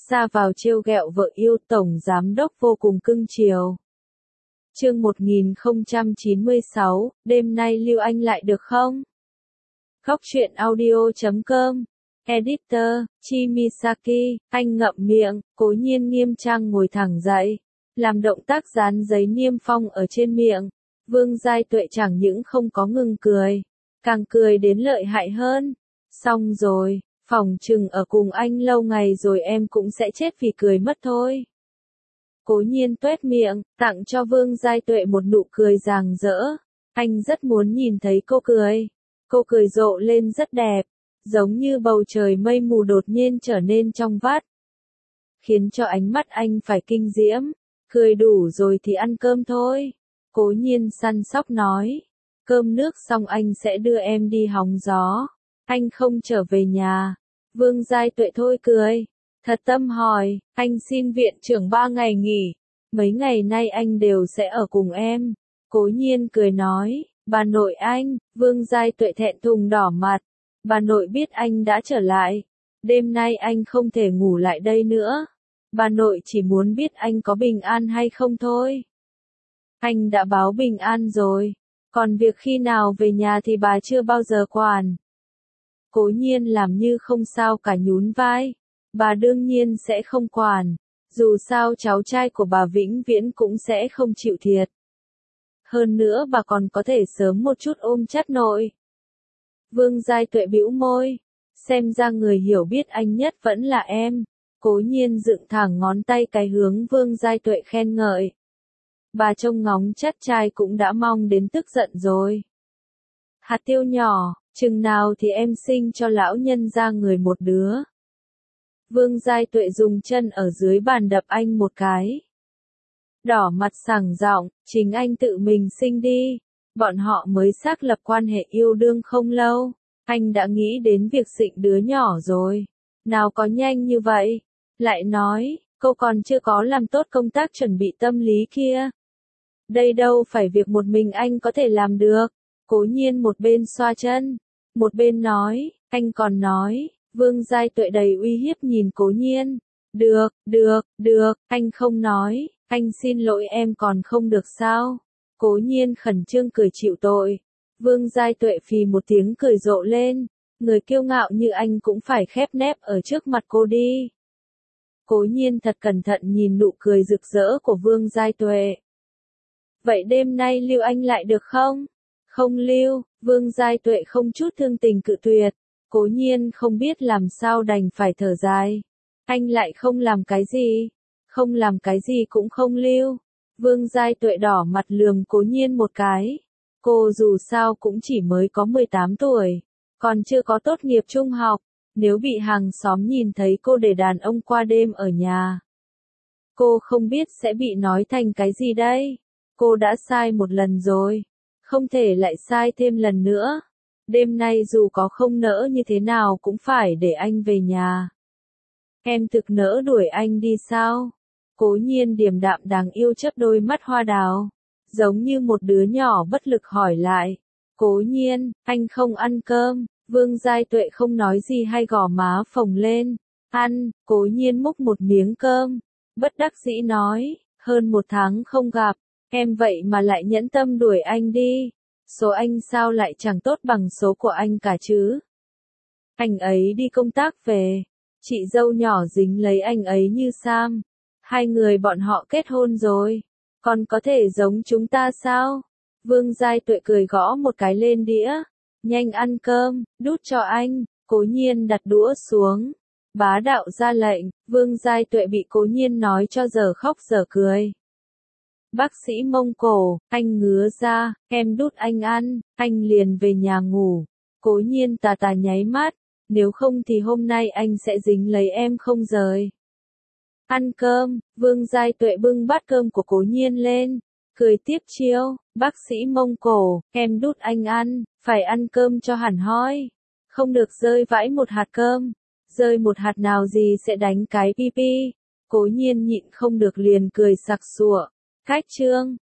ra vào trêu ghẹo vợ yêu, tổng giám đốc vô cùng cưng chiều. Chương 1096, đêm nay lưu anh lại được không? Góc truyện audio.com. Editor, Chimisaki. Anh ngậm miệng, Cố Nhiên nghiêm trang ngồi thẳng dậy, làm động tác dán giấy niêm phong ở trên miệng. Vương Giai Tuệ chẳng những không có ngừng cười, càng cười đến lợi hại hơn. Xong rồi, phỏng chừng ở cùng anh lâu ngày rồi em cũng sẽ chết vì cười mất thôi. Cố Nhiên tuét miệng, tặng cho Vương Giai Tuệ một nụ cười rạng rỡ. Anh rất muốn nhìn thấy cô cười. Cô cười rộ lên rất đẹp, giống như bầu trời mây mù đột nhiên trở nên trong vắt, khiến cho ánh mắt anh phải kinh diễm. Cười đủ rồi thì ăn cơm thôi. Cố Nhiên săn sóc nói. Cơm nước xong anh sẽ đưa em đi hóng gió. Anh không trở về nhà. Vương Giai Tuệ thôi cười. Thật tâm hỏi, anh xin viện trưởng 3 ngày nghỉ. Mấy ngày nay anh đều sẽ ở cùng em. Cố Nhiên cười nói. Bà nội anh. Vương Giai Tuệ thẹn thùng đỏ mặt. Bà nội biết anh đã trở lại. Đêm nay anh không thể ngủ lại đây nữa. Bà nội chỉ muốn biết anh có bình an hay không thôi. Anh đã báo bình an rồi. Còn việc khi nào về nhà thì bà chưa bao giờ quản. Cố Nhiên làm như không sao cả nhún vai. Bà đương nhiên sẽ không quản. Dù sao cháu trai của bà vĩnh viễn cũng sẽ không chịu thiệt. Hơn nữa bà còn có thể sớm một chút ôm chắt nội. Vương Giai Tuệ bĩu môi. Xem ra người hiểu biết anh nhất vẫn là em. Cố Nhiên dựng thẳng ngón tay cái hướng Vương Giai Tuệ khen ngợi. Bà trông ngóng chắt trai cũng đã mong đến tức giận rồi. Hạt tiêu nhỏ, chừng nào thì em sinh cho lão nhân ra người một đứa. Vương Giai Tuệ dùng chân ở dưới bàn đập anh một cái. Đỏ mặt sảng giọng, chính anh tự mình sinh đi. Bọn họ mới xác lập quan hệ yêu đương không lâu. Anh đã nghĩ đến việc sinh đứa nhỏ rồi. Nào có nhanh như vậy. Lại nói, cô còn chưa có làm tốt công tác chuẩn bị tâm lý kia. Đây đâu phải việc một mình anh có thể làm được. Cố Nhiên một bên xoa chân, một bên nói, anh còn nói. Vương Giai Tuệ đầy uy hiếp nhìn Cố Nhiên. Được, anh không nói, anh xin lỗi em còn không được sao? Cố Nhiên khẩn trương cười chịu tội. Vương Giai Tuệ phì một tiếng cười rộ lên. Người kiêu ngạo như anh cũng phải khép nép ở trước mặt cô đi. Cố Nhiên thật cẩn thận nhìn nụ cười rực rỡ của Vương Giai Tuệ. Vậy đêm nay lưu anh lại được không? Không lưu. Vương Giai Tuệ không chút thương tình cự tuyệt. Cố Nhiên không biết làm sao đành phải thở dài. Anh lại không làm cái gì. Không làm cái gì cũng không lưu. Vương Giai Tuệ đỏ mặt lườm Cố Nhiên một cái. Cô dù sao cũng chỉ mới có 18 tuổi. Còn chưa có tốt nghiệp trung học. Nếu bị hàng xóm nhìn thấy cô để đàn ông qua đêm ở nhà, cô không biết sẽ bị nói thành cái gì đây. Cô đã sai một lần rồi. Không thể lại sai thêm lần nữa. Đêm nay dù có không nỡ như thế nào cũng phải để anh về nhà. Em thực nỡ đuổi anh đi sao? Cố Nhiên điềm đạm đáng yêu chớp đôi mắt hoa đào. Giống như một đứa nhỏ bất lực hỏi lại. Cố Nhiên, anh không ăn cơm. Vương Giai Tuệ không nói gì hay gò má phồng lên. Ăn. Cố Nhiên múc một miếng cơm. Bất đắc dĩ nói. Hơn 1 tháng không gặp. Em vậy mà lại nhẫn tâm đuổi anh đi. Số anh sao lại chẳng tốt bằng số của anh cả chứ? Anh ấy đi công tác về. Chị dâu nhỏ dính lấy anh ấy như Sam. 2 người bọn họ kết hôn rồi. Còn có thể giống chúng ta sao? Vương Giai Tuệ cười gõ một cái lên đĩa. Nhanh ăn cơm, đút cho anh. Cố Nhiên đặt đũa xuống. Bá đạo ra lệnh. Vương Giai Tuệ bị Cố Nhiên nói cho giờ khóc giờ cười. Bác sĩ Mông Cổ, anh ngứa ra, em đút anh ăn, anh liền về nhà ngủ. Cố Nhiên tà tà nháy mắt. Nếu không thì hôm nay anh sẽ dính lấy em không rời. Ăn cơm. Vương Giai Tuệ bưng bát cơm của Cố Nhiên lên. Cười tiếp chiêu. Bác sĩ Mông Cổ, em đút anh ăn, phải ăn cơm cho hẳn hoi. Không được rơi vãi một hạt cơm. Rơi một hạt nào gì sẽ đánh cái pipi. Cố Nhiên nhịn không được liền cười sặc sụa. Cách chương.